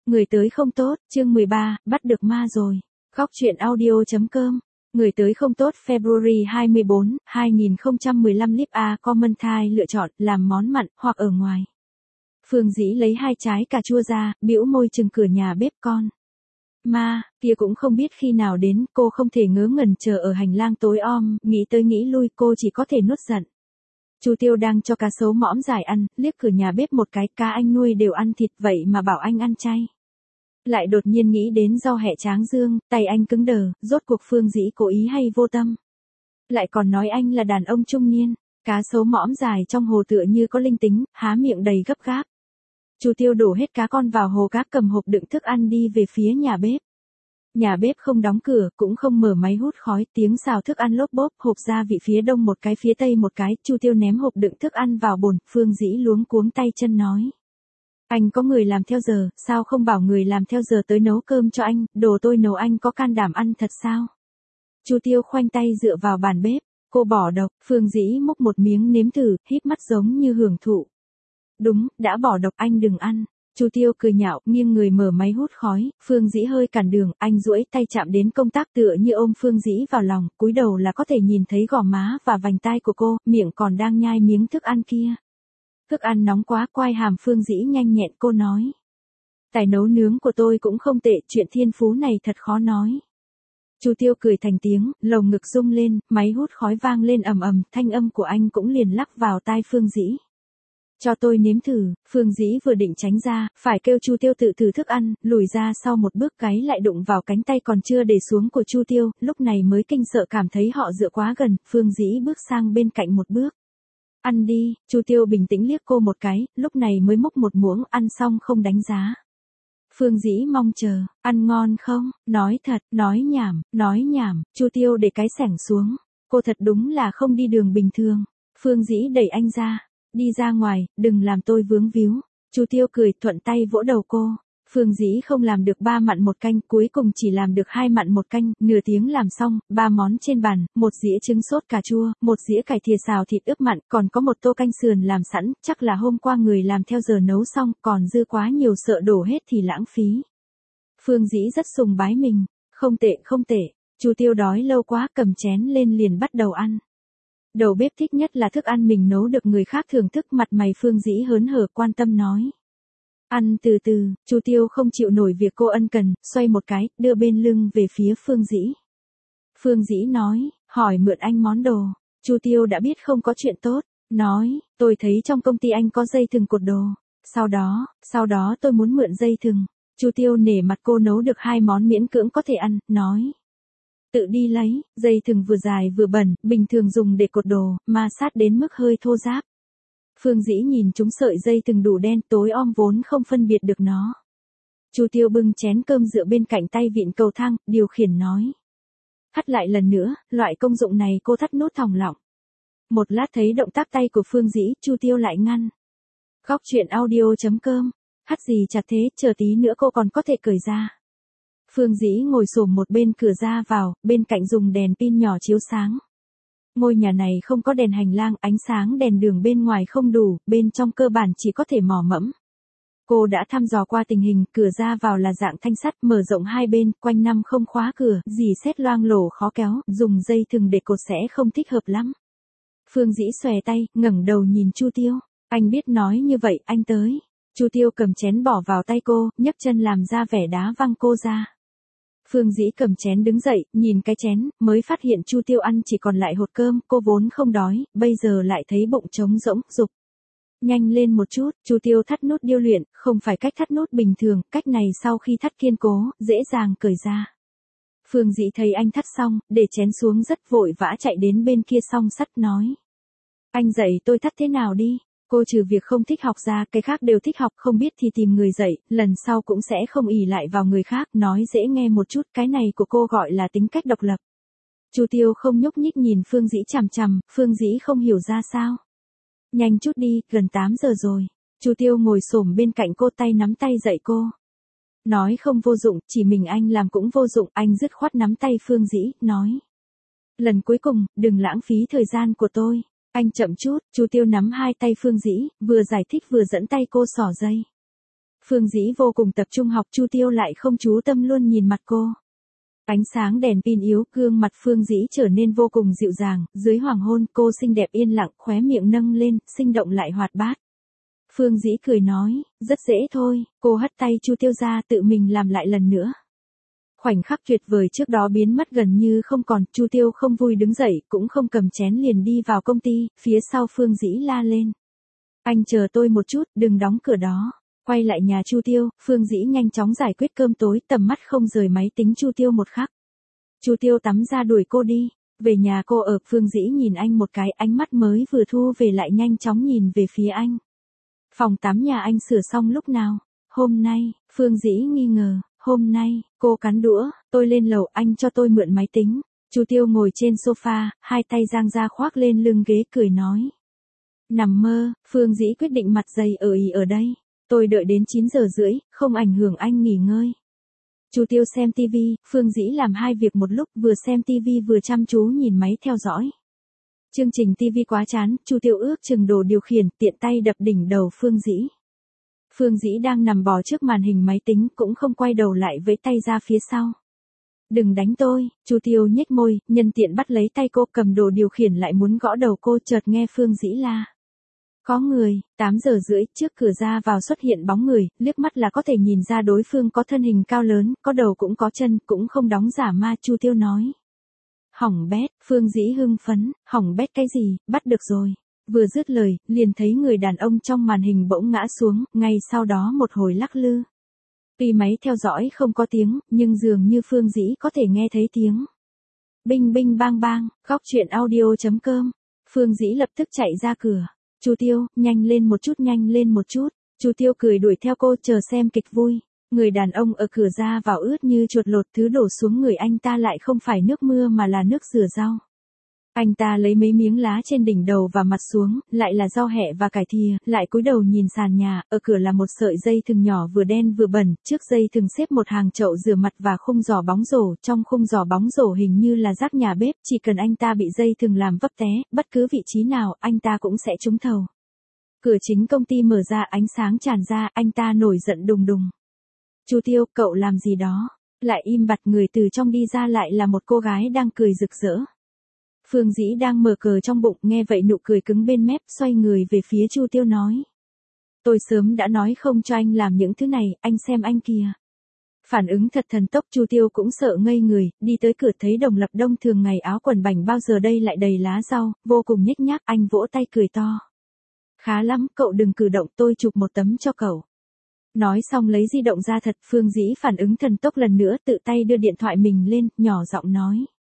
Người tới không tốt, chương 13, bắt được ma rồi. Góc truyện audio.com. Người tới không tốt February 24, 2015 Lip A Commentai lựa chọn làm món mặn hoặc ở ngoài. Phương Dĩ lấy 2 trái cà chua ra, bĩu môi chừng cửa nhà bếp con. Ma, kia cũng không biết khi nào đến, cô không thể ngớ ngẩn chờ ở hành lang tối om, nghĩ tới nghĩ lui cô chỉ có thể nuốt giận. Chu Tiêu đang cho cá sấu mõm dài ăn, liếc cửa nhà bếp một cái, cá anh nuôi đều ăn thịt vậy mà bảo anh ăn chay. Lại đột nhiên nghĩ đến rau hẹ tráng dương, tay anh cứng đờ, rốt cuộc Phương Dĩ cố ý hay vô tâm. Lại còn nói anh là đàn ông trung niên, cá sấu mõm dài trong hồ tựa như có linh tính, há miệng đầy gấp gáp. Chu Tiêu đổ hết cá con vào hồ cá, cầm hộp đựng thức ăn đi về phía nhà bếp. Nhà bếp không đóng cửa, cũng không mở máy hút khói, tiếng xào thức ăn lốp bốp, hộp gia vị phía đông một cái phía tây một cái, Chu Tiêu ném hộp đựng thức ăn vào bồn, Phương Dĩ luống cuống tay chân nói. Anh có người làm theo giờ, sao không bảo người làm theo giờ tới nấu cơm cho anh, đồ tôi nấu anh có can đảm ăn thật sao? Chu Tiêu khoanh tay dựa vào bàn bếp, cô bỏ độc, Phương Dĩ múc một miếng nếm thử, híp mắt giống như hưởng thụ. Đúng, đã bỏ độc anh đừng ăn. Chu Tiêu cười nhạo, nghiêng người mở máy hút khói, Phương Dĩ hơi cản đường, anh duỗi tay chạm đến công tắc tựa như ôm Phương Dĩ vào lòng, cúi đầu là có thể nhìn thấy gò má và vành tai của cô, miệng còn đang nhai miếng thức ăn kia. Thức ăn nóng quá, quai hàm Phương Dĩ nhanh nhẹn, cô nói. Tài nấu nướng của tôi cũng không tệ, chuyện thiên phú này thật khó nói. Chu Tiêu cười thành tiếng, lồng ngực rung lên, máy hút khói vang lên ầm ầm, thanh âm của anh cũng liền lắc vào tai Phương Dĩ. Cho tôi nếm thử, Phương Dĩ vừa định tránh ra, phải kêu Chu Tiêu tự thử thức ăn, lùi ra sau một bước gáy lại đụng vào cánh tay còn chưa để xuống của Chu Tiêu, lúc này mới kinh sợ cảm thấy họ dựa quá gần, Phương Dĩ bước sang bên cạnh một bước. Ăn đi, Chu Tiêu bình tĩnh liếc cô một cái, lúc này mới múc một muỗng, ăn xong không đánh giá. Phương Dĩ mong chờ, ăn ngon không, nói thật, nói nhảm, Chu Tiêu để cái xẻng xuống, cô thật đúng là không đi đường bình thường, Phương Dĩ đẩy anh ra. Đi ra ngoài, đừng làm tôi vướng víu. Chu Tiêu cười thuận tay vỗ đầu cô. Phương Dĩ không làm được 3 mặn một canh, cuối cùng chỉ làm được 2 mặn một canh, nửa tiếng làm xong, 3 món trên bàn, 1 dĩa trứng sốt cà chua, 1 dĩa cải thìa xào thịt ướp mặn, còn có 1 tô canh sườn làm sẵn, chắc là hôm qua người làm theo giờ nấu xong, còn dư quá nhiều sợ đổ hết thì lãng phí. Phương Dĩ rất sùng bái mình, không tệ. Chu Tiêu đói lâu quá, cầm chén lên liền bắt đầu ăn. Đầu bếp thích nhất là thức ăn mình nấu được người khác thưởng thức, mặt mày Phương Dĩ hớn hở quan tâm nói. Ăn từ từ, Chu Tiêu không chịu nổi việc cô ân cần, xoay một cái, đưa bên lưng về phía Phương Dĩ. Phương Dĩ nói, hỏi mượn anh món đồ. Chu Tiêu đã biết không có chuyện tốt, nói, tôi thấy trong công ty anh có dây thừng cột đồ. Sau đó tôi muốn mượn dây thừng. Chu Tiêu nể mặt cô nấu được 2 món miễn cưỡng có thể ăn, nói. Tự đi lấy, dây thừng vừa dài vừa bẩn, bình thường dùng để cột đồ, ma sát đến mức hơi thô ráp. Phương Dĩ nhìn chúng sợi dây thừng đủ đen, tối om vốn không phân biệt được nó. Chu Tiêu bưng chén cơm dựa bên cạnh tay vịn cầu thang, điều khiển nói. Thắt lại lần nữa, loại công dụng này cô thắt nút thòng lọng. Một lát thấy động tác tay của Phương Dĩ, Chu Tiêu lại ngăn. Góc truyện audio.com. Thắt gì chặt thế, chờ tí nữa cô còn có thể cởi ra. Phương Dĩ ngồi xổm một bên cửa ra vào, bên cạnh dùng đèn pin nhỏ chiếu sáng. Ngôi nhà này không có đèn hành lang, ánh sáng đèn đường bên ngoài không đủ, bên trong cơ bản chỉ có thể mò mẫm. Cô đã thăm dò qua tình hình, cửa ra vào là dạng thanh sắt, mở rộng 2 bên, quanh năm không khóa cửa, dì xét loang lổ khó kéo, dùng dây thừng để cột sẽ không thích hợp lắm. Phương Dĩ xòe tay, ngẩng đầu nhìn Chu Tiêu, anh biết nói như vậy, anh tới. Chu Tiêu cầm chén bỏ vào tay cô, nhấc chân làm ra vẻ đá văng cô ra. Phương Dĩ cầm chén đứng dậy, nhìn cái chén, mới phát hiện Chu Tiêu ăn chỉ còn lại hột cơm, cô vốn không đói, bây giờ lại thấy bụng trống rỗng, dục. Nhanh lên một chút, Chu Tiêu thắt nút điêu luyện, không phải cách thắt nút bình thường, cách này sau khi thắt kiên cố, dễ dàng cởi ra. Phương Dĩ thấy anh thắt xong, để chén xuống rất vội vã chạy đến bên kia song sắt nói. Anh dạy tôi thắt thế nào đi. Cô trừ việc không thích học ra, cái khác đều thích học, không biết thì tìm người dạy, lần sau cũng sẽ không ỷ lại vào người khác, nói dễ nghe một chút, cái này của cô gọi là tính cách độc lập. Chu Tiêu không nhúc nhích nhìn Phương Dĩ chằm chằm, Phương Dĩ không hiểu ra sao. Nhanh chút đi, gần 8 giờ rồi. Chu Tiêu ngồi xổm bên cạnh cô, tay nắm tay dạy cô. Nói không vô dụng, chỉ mình anh làm cũng vô dụng, anh dứt khoát nắm tay Phương Dĩ, nói. Lần cuối cùng, đừng lãng phí thời gian của tôi. Anh chậm chút, Chu Tiêu nắm 2 tay Phương Dĩ, vừa giải thích vừa dẫn tay cô xỏ dây. Phương Dĩ vô cùng tập trung học, Chu Tiêu lại không chú tâm luôn nhìn mặt cô. Ánh sáng đèn pin yếu, gương mặt Phương Dĩ trở nên vô cùng dịu dàng, dưới hoàng hôn cô xinh đẹp yên lặng, khóe miệng nâng lên, sinh động lại hoạt bát. Phương Dĩ cười nói, rất dễ thôi, cô hất tay Chu Tiêu ra tự mình làm lại lần nữa. Khoảnh khắc tuyệt vời trước đó biến mất gần như không còn, Chu Tiêu không vui đứng dậy, cũng không cầm chén liền đi vào công ty, phía sau Phương Dĩ la lên. Anh chờ tôi một chút, đừng đóng cửa đó. Quay lại nhà Chu Tiêu, Phương Dĩ nhanh chóng giải quyết cơm tối, tầm mắt không rời máy tính Chu Tiêu một khắc. Chu Tiêu tắm ra đuổi cô đi. Về nhà cô ở, Phương Dĩ nhìn anh một cái, ánh mắt mới vừa thu về lại nhanh chóng nhìn về phía anh. Phòng tắm nhà anh sửa xong lúc nào? Hôm nay, Phương Dĩ nghi ngờ, hôm nay, cô cắn đũa, tôi lên lầu, anh cho tôi mượn máy tính. Chu Tiêu ngồi trên sofa, hai tay dang ra khoác lên lưng ghế cười nói. Nằm mơ, Phương Dĩ quyết định mặt dày ở đây. Tôi đợi đến 9 giờ rưỡi, không ảnh hưởng anh nghỉ ngơi. Chu Tiêu xem TV, Phương Dĩ làm hai việc một lúc, vừa xem TV vừa chăm chú nhìn máy theo dõi. Chương trình TV quá chán, Chu Tiêu ước chừng đồ điều khiển, tiện tay đập đỉnh đầu Phương Dĩ. Phương Dĩ đang nằm bò trước màn hình máy tính, cũng không quay đầu lại vẫy tay ra phía sau. Đừng đánh tôi, Chu Tiêu nhếch môi, nhân tiện bắt lấy tay cô, cầm đồ điều khiển lại muốn gõ đầu cô, chợt nghe Phương Dĩ la. Có người, 8 giờ rưỡi, trước cửa ra vào xuất hiện bóng người, liếc mắt là có thể nhìn ra đối phương có thân hình cao lớn, có đầu cũng có chân, cũng không đóng giả ma, Chu Tiêu nói. Hỏng bét, Phương Dĩ hưng phấn, hỏng bét cái gì, bắt được rồi. Vừa dứt lời, liền thấy người đàn ông trong màn hình bỗng ngã xuống, ngay sau đó một hồi lắc lư. Tuy máy theo dõi không có tiếng, nhưng dường như Phương Dĩ có thể nghe thấy tiếng. Binh binh bang bang, góc truyện audio.com. Phương Dĩ lập tức chạy ra cửa. Chu Tiêu, nhanh lên một chút, nhanh lên một chút. Chu Tiêu cười đuổi theo cô, chờ xem kịch vui. Người đàn ông ở cửa ra vào ướt như chuột lột, thứ đổ xuống người anh ta lại không phải nước mưa mà là nước rửa rau. Anh ta lấy mấy miếng lá trên đỉnh đầu và mặt xuống, lại là rau hẹ và cải thìa, lại cúi đầu nhìn sàn nhà, ở cửa là một sợi dây thừng nhỏ vừa đen vừa bẩn, trước dây thừng xếp một hàng chậu rửa mặt và khung giỏ bóng rổ, trong khung giỏ bóng rổ hình như là rác nhà bếp, chỉ cần anh ta bị dây thừng làm vấp té, bất cứ vị trí nào, anh ta cũng sẽ trúng thầu. Cửa chính công ty mở ra, ánh sáng tràn ra, anh ta nổi giận đùng đùng. Chu Tiêu, cậu làm gì đó? Lại im bặt, người từ trong đi ra lại là một cô gái đang cười rực rỡ. Phương Dĩ đang mở cờ trong bụng, nghe vậy nụ cười cứng bên mép, xoay người về phía Chu Tiêu nói. Tôi sớm đã nói không cho anh làm những thứ này, anh xem anh kìa. Phản ứng thật thần tốc, Chu Tiêu cũng sợ ngây người, đi tới cửa thấy Đồng Lập Đông thường ngày áo quần bảnh, bao giờ đây lại đầy lá rau, vô cùng nhếch nhác, anh vỗ tay cười to. Khá lắm, cậu đừng cử động, tôi chụp một tấm cho cậu. Nói xong lấy di động ra thật, Phương Dĩ phản ứng thần tốc lần nữa, tự tay đưa điện thoại mình lên, nhỏ giọng nói.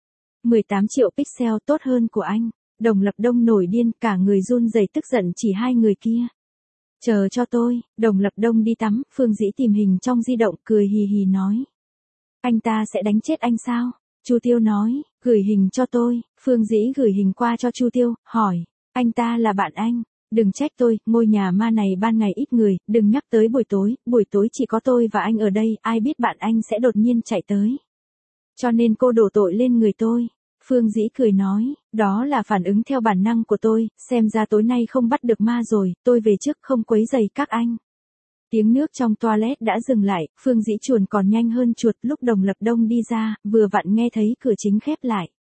18 triệu pixel tốt hơn của anh. Đồng Lập Đông nổi điên, cả người run rẩy tức giận chỉ hai người kia. Chờ cho tôi, Đồng Lập Đông đi tắm, Phương Dĩ tìm hình trong di động, cười hì hì nói. Anh ta sẽ đánh chết anh sao? Chu Tiêu nói, gửi hình cho tôi, Phương Dĩ gửi hình qua cho Chu Tiêu, hỏi, anh ta là bạn anh. Đừng trách tôi, ngôi nhà ma này ban ngày ít người, đừng nhắc tới buổi tối chỉ có tôi và anh ở đây, ai biết bạn anh sẽ đột nhiên chạy tới. Cho nên cô đổ tội lên người tôi. Phương Dĩ cười nói, đó là phản ứng theo bản năng của tôi, xem ra tối nay không bắt được ma rồi, tôi về trước không quấy rầy các anh. Tiếng nước trong toilet đã dừng lại, Phương Dĩ chuồn còn nhanh hơn chuột, lúc Đồng Lập Đông đi ra, vừa vặn nghe thấy cửa chính khép lại.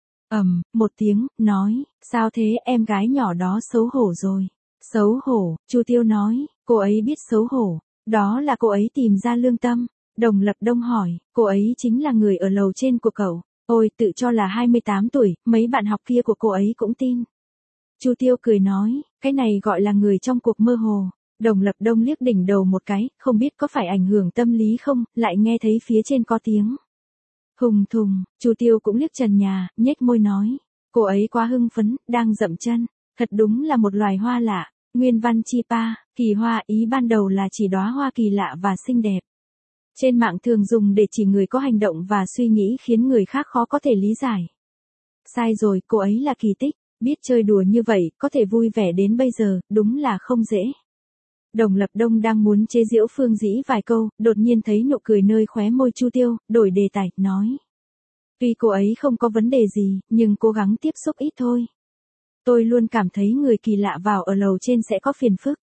Một tiếng, nói, sao thế, em gái nhỏ đó xấu hổ rồi. Xấu hổ, Chu Tiêu nói, cô ấy biết xấu hổ, đó là cô ấy tìm ra lương tâm. Đồng Lập Đông hỏi, cô ấy chính là người ở lầu trên của cậu. Ôi, tự cho là 28 tuổi, mấy bạn học kia của cô ấy cũng tin. Chu Tiêu cười nói, cái này gọi là người trong cuộc mơ hồ. Đồng Lập Đông liếc đỉnh đầu một cái, không biết có phải ảnh hưởng tâm lý không, lại nghe thấy phía trên có tiếng. Hùng thùng, Chu Tiêu cũng liếc trần nhà, nhếch môi nói, cô ấy quá hưng phấn, đang dậm chân. Thật đúng là một loài hoa lạ. Nguyên văn chi pa, kỳ hoa, ý ban đầu là chỉ đóa hoa kỳ lạ và xinh đẹp. Trên mạng thường dùng để chỉ người có hành động và suy nghĩ khiến người khác khó có thể lý giải. Sai rồi, cô ấy là kỳ tích, biết chơi đùa như vậy, có thể vui vẻ đến bây giờ, đúng là không dễ. Đồng Lập Đông đang muốn chế giễu Phương Dĩ vài câu, đột nhiên thấy nụ cười nơi khóe môi Chu Tiêu, đổi đề tài, nói. Tuy cô ấy không có vấn đề gì, nhưng cố gắng tiếp xúc ít thôi. Tôi luôn cảm thấy người kỳ lạ vào ở lầu trên sẽ có phiền phức.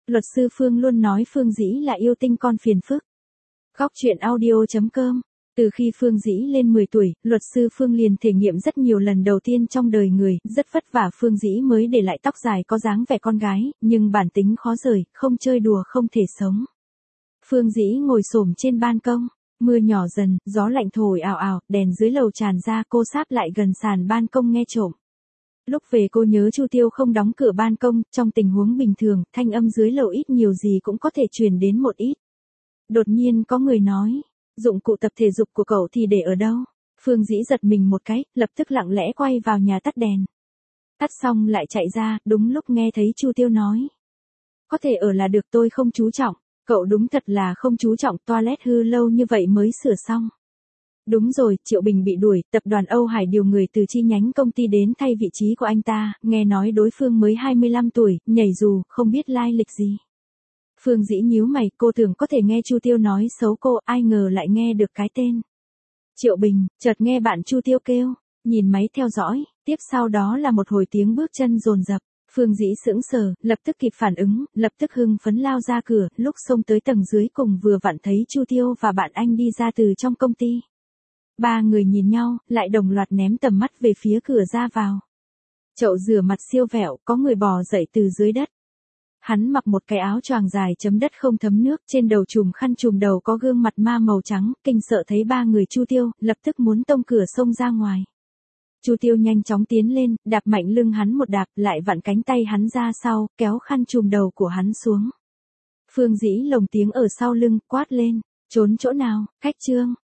Luật sư Phương luôn nói Phương Dĩ là yêu tinh con phiền phức. Góc truyện audio.com. Từ khi Phương Dĩ lên 10 tuổi, luật sư Phương liền thể nghiệm rất nhiều lần đầu tiên trong đời người, rất vất vả Phương Dĩ mới để lại tóc dài có dáng vẻ con gái, nhưng bản tính khó rời, không chơi đùa không thể sống. Phương Dĩ ngồi xổm trên ban công, mưa nhỏ dần, gió lạnh thổi ào ào, đèn dưới lầu tràn ra, cô sáp lại gần sàn ban công nghe trộm. Lúc về cô nhớ Chu Tiêu không đóng cửa ban công, trong tình huống bình thường, thanh âm dưới lầu ít nhiều gì cũng có thể truyền đến một ít. Đột nhiên có người nói, dụng cụ tập thể dục của cậu thì để ở đâu? Phương Dĩ giật mình một cái, lập tức lặng lẽ quay vào nhà tắt đèn. Tắt xong lại chạy ra, đúng lúc nghe thấy Chu Tiêu nói. Có thể ở là được, tôi không chú trọng. Cậu đúng thật là không chú trọng, toilet hư lâu như vậy mới sửa xong. Đúng rồi, Triệu Bình bị đuổi, tập đoàn Âu Hải điều người từ chi nhánh công ty đến thay vị trí của anh ta, nghe nói đối phương mới 25 tuổi, nhảy dù, không biết lai lịch gì. Phương Dĩ nhíu mày, cô tưởng có thể nghe Chu Tiêu nói xấu cô, ai ngờ lại nghe được cái tên. Triệu Bình, chợt nghe bạn Chu Tiêu kêu, nhìn máy theo dõi, tiếp sau đó là một hồi tiếng bước chân dồn dập. Phương Dĩ sững sờ, lập tức kịp phản ứng, lập tức hưng phấn lao ra cửa, lúc xông tới tầng dưới cùng vừa vặn thấy Chu Tiêu và bạn anh đi ra từ trong công ty. Ba người nhìn nhau, lại đồng loạt ném tầm mắt về phía cửa ra vào. Chậu rửa mặt siêu vẹo, có người bò dậy từ dưới đất. Hắn mặc một cái áo choàng dài chấm đất không thấm nước, trên đầu trùm khăn trùm đầu có gương mặt ma màu trắng, kinh sợ thấy ba người Chu Tiêu, lập tức muốn tông cửa xông ra ngoài. Chu Tiêu nhanh chóng tiến lên, đạp mạnh lưng hắn một đạp, lại vặn cánh tay hắn ra sau, kéo khăn trùm đầu của hắn xuống. Phương Dĩ lồng tiếng ở sau lưng, quát lên, trốn chỗ nào, khách trương.